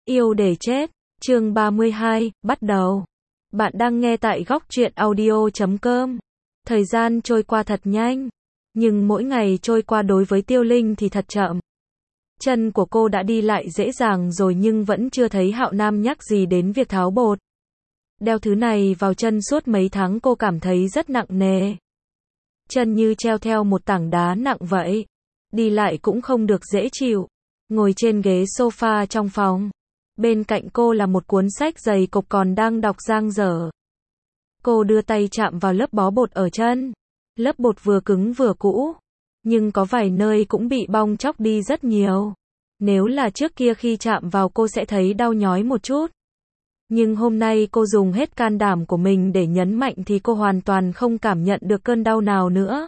Yêu để chết, chương 32, bắt đầu. Bạn đang nghe tại góc truyện audio.com. Thời gian trôi qua thật nhanh, nhưng mỗi ngày trôi qua đối với Tiêu Linh thì thật chậm. Chân của cô đã đi lại dễ dàng rồi nhưng vẫn chưa thấy Hạo Nam nhắc gì đến việc tháo bột. Đeo thứ này vào chân suốt mấy tháng cô cảm thấy rất nặng nề. Chân như treo theo một tảng đá nặng vậy. Đi lại cũng không được dễ chịu. Ngồi trên ghế sofa trong phòng. Bên cạnh cô là một cuốn sách dày cộp còn đang đọc dang dở. Cô đưa tay chạm vào lớp bó bột ở chân. Lớp bột vừa cứng vừa cũ. Nhưng có vài nơi cũng bị bong tróc đi rất nhiều. Nếu là trước kia khi chạm vào cô sẽ thấy đau nhói một chút. Nhưng hôm nay cô dùng hết can đảm của mình để nhấn mạnh thì cô hoàn toàn không cảm nhận được cơn đau nào nữa.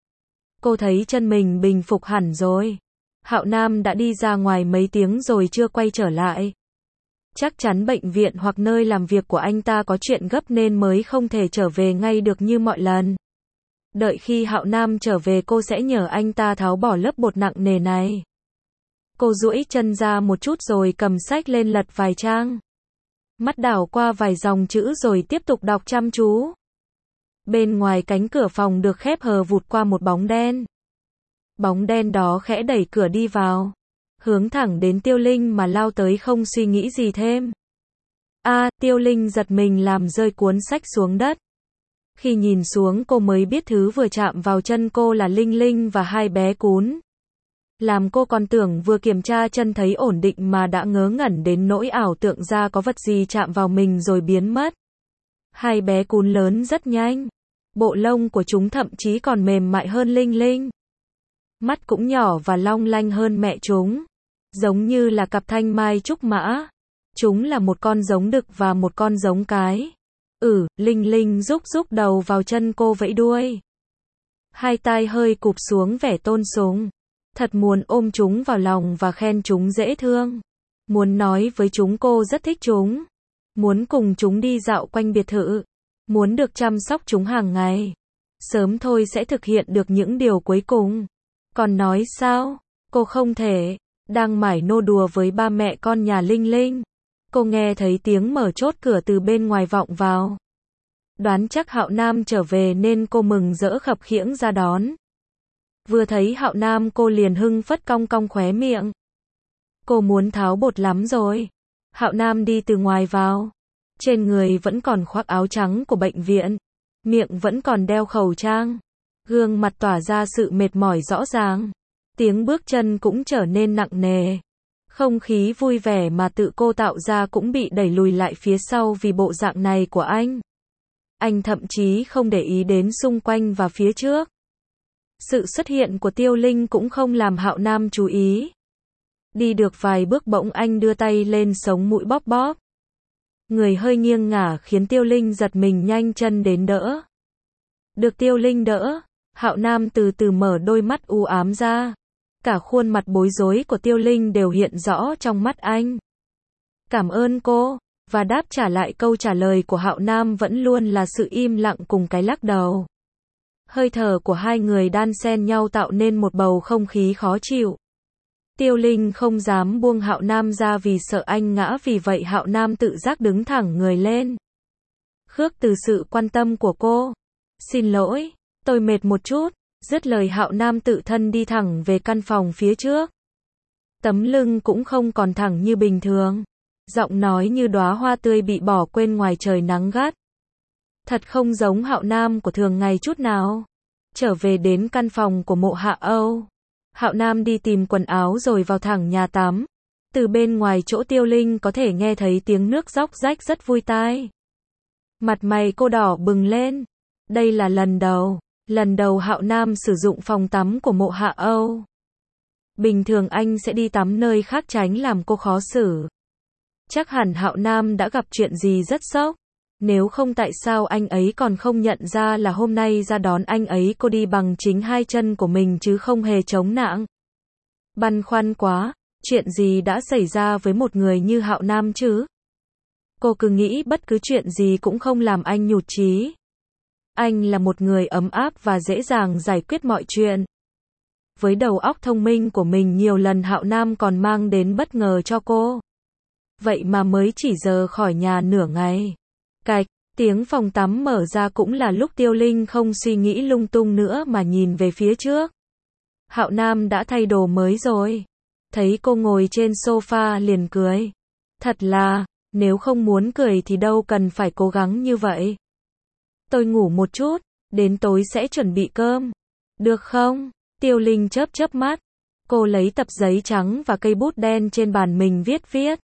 Cô thấy chân mình bình phục hẳn rồi. Hạo Nam đã đi ra ngoài mấy tiếng rồi chưa quay trở lại. Chắc chắn bệnh viện hoặc nơi làm việc của anh ta có chuyện gấp nên mới không thể trở về ngay được như mọi lần. Đợi khi Hạo Nam trở về cô sẽ nhờ anh ta tháo bỏ lớp bột nặng nề này. Cô duỗi chân ra một chút rồi cầm sách lên lật vài trang. Mắt đảo qua vài dòng chữ rồi tiếp tục đọc chăm chú. Bên ngoài cánh cửa phòng được khép hờ vụt qua một bóng đen. Bóng đen đó khẽ đẩy cửa đi vào. Hướng thẳng đến Tiêu Linh mà lao tới không suy nghĩ gì thêm. Tiêu Linh giật mình làm rơi cuốn sách xuống đất. Khi nhìn xuống cô mới biết thứ vừa chạm vào chân cô là Linh Linh và hai bé cún. Làm cô còn tưởng vừa kiểm tra chân thấy ổn định mà đã ngớ ngẩn đến nỗi ảo tưởng ra có vật gì chạm vào mình rồi biến mất. Hai bé cún lớn rất nhanh. Bộ lông của chúng thậm chí còn mềm mại hơn Linh Linh. Mắt cũng nhỏ và long lanh hơn mẹ chúng. Giống như là cặp thanh mai trúc mã. Chúng là một con giống đực và một con giống cái. Linh Linh rúc đầu vào chân cô vẫy đuôi. Hai tai hơi cụp xuống vẻ tôn sùng. Thật muốn ôm chúng vào lòng và khen chúng dễ thương. Muốn nói với chúng cô rất thích chúng. Muốn cùng chúng đi dạo quanh biệt thự. Muốn được chăm sóc chúng hàng ngày. Sớm thôi sẽ thực hiện được những điều cuối cùng. Còn nói sao? Cô không thể. Đang mải nô đùa với ba mẹ con nhà Linh Linh. Cô nghe thấy tiếng mở chốt cửa từ bên ngoài vọng vào. Đoán chắc Hạo Nam trở về nên cô mừng rỡ khập khiễng ra đón. Vừa thấy Hạo Nam cô liền hưng phất cong cong khóe miệng. Cô muốn tháo bột lắm rồi. Hạo Nam đi từ ngoài vào. Trên người vẫn còn khoác áo trắng của bệnh viện. Miệng vẫn còn đeo khẩu trang. Gương mặt tỏa ra sự mệt mỏi rõ ràng. Tiếng bước chân cũng trở nên nặng nề. Không khí vui vẻ mà tự cô tạo ra cũng bị đẩy lùi lại phía sau vì bộ dạng này của anh. Anh thậm chí không để ý đến xung quanh và phía trước. Sự xuất hiện của Tiêu Linh cũng không làm Hạo Nam chú ý. Đi được vài bước bỗng anh đưa tay lên sống mũi bóp bóp. Người hơi nghiêng ngả khiến Tiêu Linh giật mình nhanh chân đến đỡ. Được Tiêu Linh đỡ, Hạo Nam từ từ mở đôi mắt u ám ra. Cả khuôn mặt bối rối của Tiêu Linh đều hiện rõ trong mắt anh. Cảm ơn cô, và đáp trả lại câu trả lời của Hạo Nam vẫn luôn là sự im lặng cùng cái lắc đầu. Hơi thở của hai người đan xen nhau tạo nên một bầu không khí khó chịu. Tiêu Linh không dám buông Hạo Nam ra vì sợ anh ngã, vì vậy Hạo Nam tự giác đứng thẳng người lên. Khước từ sự quan tâm của cô. Xin lỗi, tôi mệt một chút. Dứt lời Hạo Nam tự thân đi thẳng về căn phòng phía trước. Tấm lưng cũng không còn thẳng như bình thường. Giọng nói như đóa hoa tươi bị bỏ quên ngoài trời nắng gắt. Thật không giống Hạo Nam của thường ngày chút nào. Trở về đến căn phòng của Mộ Hạ Âu. Hạo Nam đi tìm quần áo rồi vào thẳng nhà tắm. Từ bên ngoài chỗ Tiêu Linh có thể nghe thấy tiếng nước róc rách rất vui tai. Mặt mày cô đỏ bừng lên. Đây là lần đầu Hạo Nam sử dụng phòng tắm của Mộ Hạ Âu. Bình thường anh sẽ đi tắm nơi khác tránh làm cô khó xử. Chắc hẳn Hạo Nam đã gặp chuyện gì rất sốc. Nếu không tại sao anh ấy còn không nhận ra là hôm nay ra đón anh ấy cô đi bằng chính hai chân của mình chứ không hề chống nạng. Băn khoăn quá, chuyện gì đã xảy ra với một người như Hạo Nam chứ? Cô cứ nghĩ bất cứ chuyện gì cũng không làm anh nhụt chí. Anh là một người ấm áp và dễ dàng giải quyết mọi chuyện. Với đầu óc thông minh của mình nhiều lần Hạo Nam còn mang đến bất ngờ cho cô. vậy mà mới chỉ rời khỏi nhà nửa ngày. Cạch, tiếng phòng tắm mở ra cũng là lúc Tiêu Linh không suy nghĩ lung tung nữa mà nhìn về phía trước. Hạo Nam đã thay đồ mới rồi. Thấy cô ngồi trên sofa liền cười. Thật là, nếu không muốn cười thì đâu cần phải cố gắng như vậy. Tôi ngủ một chút, đến tối sẽ chuẩn bị cơm. Được không? Tiêu Linh chớp chớp mắt. Cô lấy tập giấy trắng và cây bút đen trên bàn mình viết.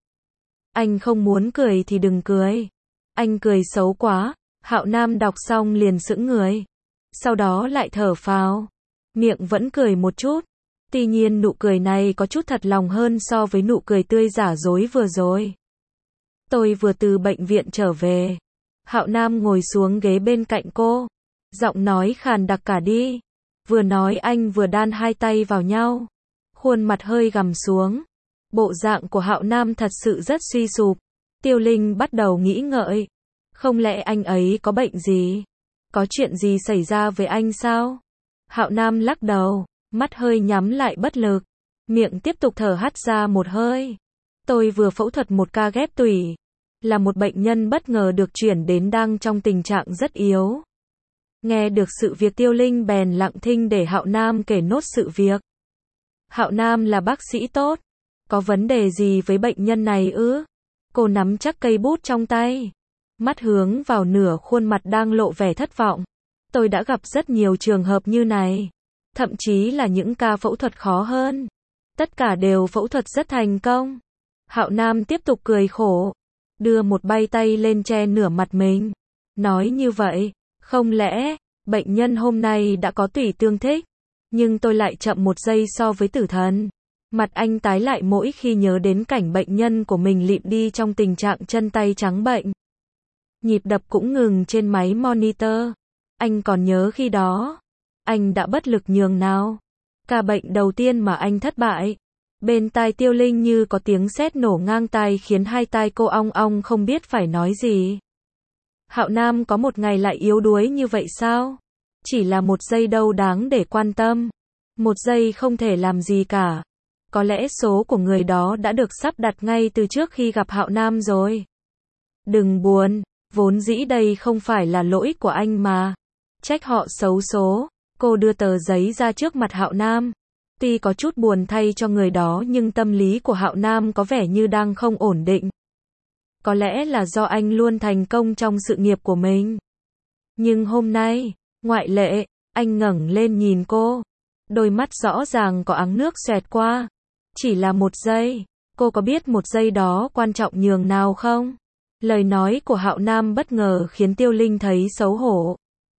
Anh không muốn cười thì đừng cười. Anh cười xấu quá. Hạo Nam đọc xong liền sững người. Sau đó lại thở phào. Miệng vẫn cười một chút. Tuy nhiên nụ cười này có chút thật lòng hơn so với nụ cười tươi giả dối vừa rồi. Tôi vừa từ bệnh viện trở về. Hạo Nam ngồi xuống ghế bên cạnh cô. Giọng nói khàn đặc cả đi. Vừa nói anh vừa đan hai tay vào nhau. Khuôn mặt hơi gằm xuống. Bộ dạng của Hạo Nam thật sự rất suy sụp. Tiêu Linh bắt đầu nghĩ ngợi. Không lẽ anh ấy có bệnh gì? Có chuyện gì xảy ra với anh sao? Hạo Nam lắc đầu, mắt hơi nhắm lại bất lực. Miệng tiếp tục thở hắt ra một hơi. Tôi vừa phẫu thuật một ca ghép tủy. Là một bệnh nhân bất ngờ được chuyển đến đang trong tình trạng rất yếu. Nghe được sự việc Tiêu Linh bèn lặng thinh để Hạo Nam kể nốt sự việc. Hạo Nam là bác sĩ tốt. Có vấn đề gì với bệnh nhân này ư? Cô nắm chắc cây bút trong tay. Mắt hướng vào nửa khuôn mặt đang lộ vẻ thất vọng. Tôi đã gặp rất nhiều trường hợp như này. Thậm chí là những ca phẫu thuật khó hơn. Tất cả đều phẫu thuật rất thành công. Hạo Nam tiếp tục cười khổ. Đưa một bay tay lên che nửa mặt mình. Nói như vậy, không lẽ, bệnh nhân hôm nay đã có tủy tương thích. Nhưng tôi lại chậm một giây so với tử thần. Mặt anh tái lại mỗi khi nhớ đến cảnh bệnh nhân của mình lịm đi trong tình trạng chân tay trắng bệnh. Nhịp đập cũng ngừng trên máy monitor. Anh còn nhớ khi đó, anh đã bất lực nhường nào. Ca bệnh đầu tiên mà anh thất bại. Bên tai Tiêu Linh như có tiếng sét nổ ngang tai khiến hai tai cô ong ong không biết phải nói gì. Hạo Nam có một ngày lại yếu đuối như vậy sao? Chỉ là một giây đâu đáng để quan tâm. Một giây không thể làm gì cả. Có lẽ số của người đó đã được sắp đặt ngay từ trước khi gặp Hạo Nam rồi. Đừng buồn, vốn dĩ đây không phải là lỗi của anh mà. Trách họ xấu số. Cô đưa tờ giấy ra trước mặt Hạo Nam. Tuy có chút buồn thay cho người đó nhưng tâm lý của Hạo Nam có vẻ như đang không ổn định. Có lẽ là do anh luôn thành công trong sự nghiệp của mình. Nhưng hôm nay, ngoại lệ, anh ngẩng lên nhìn cô. Đôi mắt rõ ràng có áng nước xẹt qua. Chỉ là một giây. Cô có biết một giây đó quan trọng nhường nào không? Lời nói của Hạo Nam bất ngờ khiến Tiêu Linh thấy xấu hổ.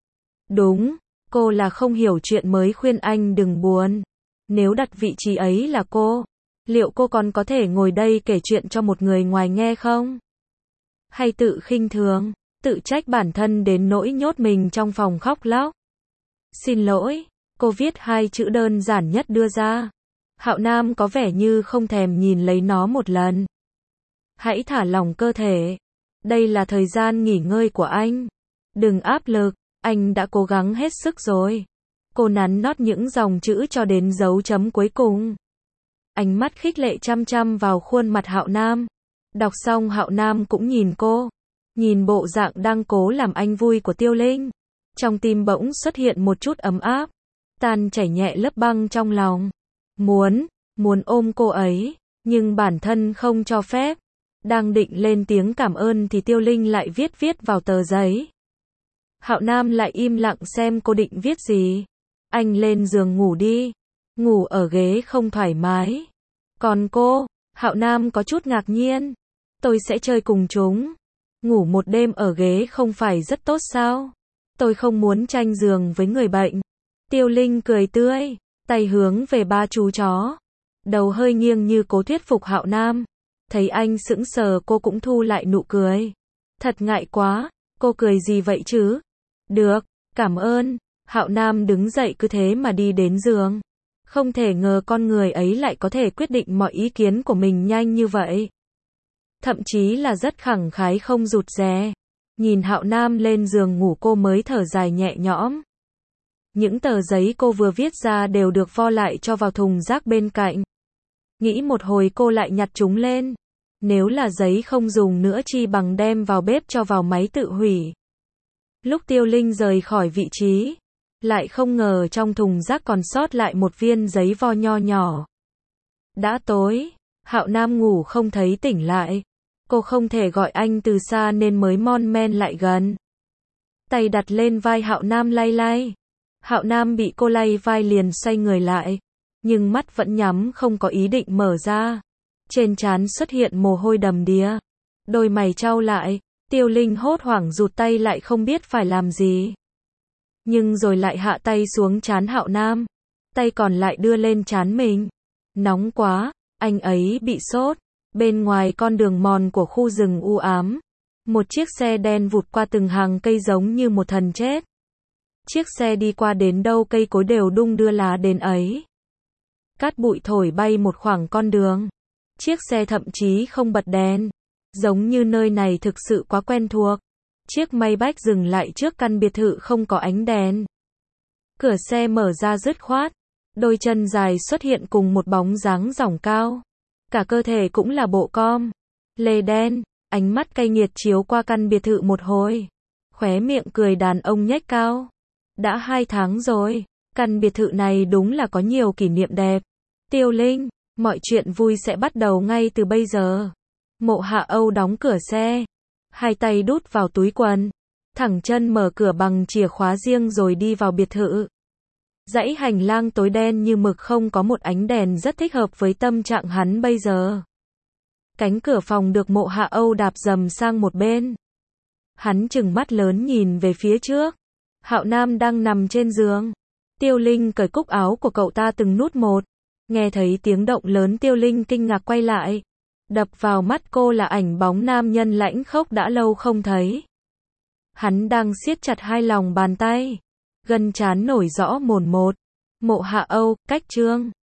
Đúng, cô là không hiểu chuyện mới khuyên anh đừng buồn. Nếu đặt vị trí ấy là cô, liệu cô còn có thể ngồi đây kể chuyện cho một người ngoài nghe không? Hay tự khinh thường, tự trách bản thân đến nỗi nhốt mình trong phòng khóc lóc? Xin lỗi, cô viết hai chữ đơn giản nhất đưa ra. Hạo Nam có vẻ như không thèm nhìn lấy nó một lần. Hãy thả lỏng cơ thể. Đây là thời gian nghỉ ngơi của anh. Đừng áp lực, anh đã cố gắng hết sức rồi. Cô nắn nót những dòng chữ cho đến dấu chấm cuối cùng. Ánh mắt khích lệ chăm chăm vào khuôn mặt Hạo Nam. Đọc xong Hạo Nam cũng nhìn cô. Nhìn bộ dạng đang cố làm anh vui của Tiêu Linh. Trong tim bỗng xuất hiện một chút ấm áp. Tan chảy nhẹ lớp băng trong lòng. Muốn ôm cô ấy. Nhưng bản thân không cho phép. Đang định lên tiếng cảm ơn thì Tiêu Linh lại viết vào tờ giấy. Hạo Nam lại im lặng xem cô định viết gì. Anh lên giường ngủ đi. Ngủ ở ghế không thoải mái. Còn cô? Hạo Nam có chút ngạc nhiên. Tôi sẽ chơi cùng chúng. Ngủ một đêm ở ghế không phải rất tốt sao? Tôi không muốn tranh giường với người bệnh. Tiêu Linh cười tươi, tay hướng về ba chú chó. Đầu hơi nghiêng như cố thuyết phục Hạo Nam. Thấy anh sững sờ cô cũng thu lại nụ cười. Thật ngại quá, cô cười gì vậy chứ? Được, cảm ơn. Hạo Nam đứng dậy cứ thế mà đi đến giường. Không thể ngờ con người ấy lại có thể quyết định mọi ý kiến của mình nhanh như vậy. Thậm chí là rất khẳng khái không rụt rè. Nhìn Hạo Nam lên giường ngủ cô mới thở dài nhẹ nhõm. Những tờ giấy cô vừa viết ra đều được vo lại cho vào thùng rác bên cạnh. Nghĩ một hồi cô lại nhặt chúng lên. Nếu là giấy không dùng nữa chi bằng đem vào bếp cho vào máy tự hủy. Lúc Tiêu Linh rời khỏi vị trí, lại không ngờ trong thùng rác còn sót lại một viên giấy vo nho nhỏ. Đã tối, Hạo Nam ngủ không thấy tỉnh lại. Cô không thể gọi anh từ xa nên mới mon men lại gần. Tay đặt lên vai Hạo Nam lay lay. Hạo Nam bị cô lay vai liền xoay người lại, nhưng mắt vẫn nhắm không có ý định mở ra. Trên trán xuất hiện mồ hôi đầm đìa. Đôi mày chau lại, Tiêu Linh hốt hoảng rụt tay lại không biết phải làm gì. Nhưng rồi lại hạ tay xuống trán Hạo Nam. Tay còn lại đưa lên trán mình. Nóng quá, anh ấy bị sốt. Bên ngoài con đường mòn của khu rừng u ám, một chiếc xe đen vụt qua từng hàng cây giống như một thần chết. Chiếc xe đi qua đến đâu cây cối đều đung đưa lá đến ấy. Cát bụi thổi bay một khoảng con đường. Chiếc xe thậm chí không bật đèn, giống như nơi này thực sự quá quen thuộc. Chiếc Maybach dừng lại trước căn biệt thự không có ánh đèn. Cửa xe mở ra dứt khoát, đôi chân dài xuất hiện cùng một bóng dáng dỏng cao. Cả cơ thể cũng là bộ com lê đen, ánh mắt cay nghiệt chiếu qua căn biệt thự một hồi. Khóe miệng cười đàn ông nhếch cao. Đã 2 tháng rồi, căn biệt thự này đúng là có nhiều kỷ niệm đẹp. Tiêu Linh, mọi chuyện vui sẽ bắt đầu ngay từ bây giờ. Mộ Hạ Âu đóng cửa xe, hai tay đút vào túi quần, thẳng chân mở cửa bằng chìa khóa riêng rồi đi vào biệt thự. Dãy hành lang tối đen như mực không có một ánh đèn rất thích hợp với tâm trạng hắn bây giờ. Cánh cửa phòng được Mộ Hạ Âu đạp dầm sang một bên. Hắn trừng mắt lớn nhìn về phía trước. Hạo Nam đang nằm trên giường. Tiêu Linh cởi cúc áo của cậu ta từng nút một. Nghe thấy tiếng động lớn Tiêu Linh kinh ngạc quay lại. Đập vào mắt cô là ảnh bóng nam nhân lãnh khốc đã lâu không thấy. Hắn đang siết chặt hai lòng bàn tay. Gân trán nổi rõ mồn một. Mộ Hạ Âu, cách trương.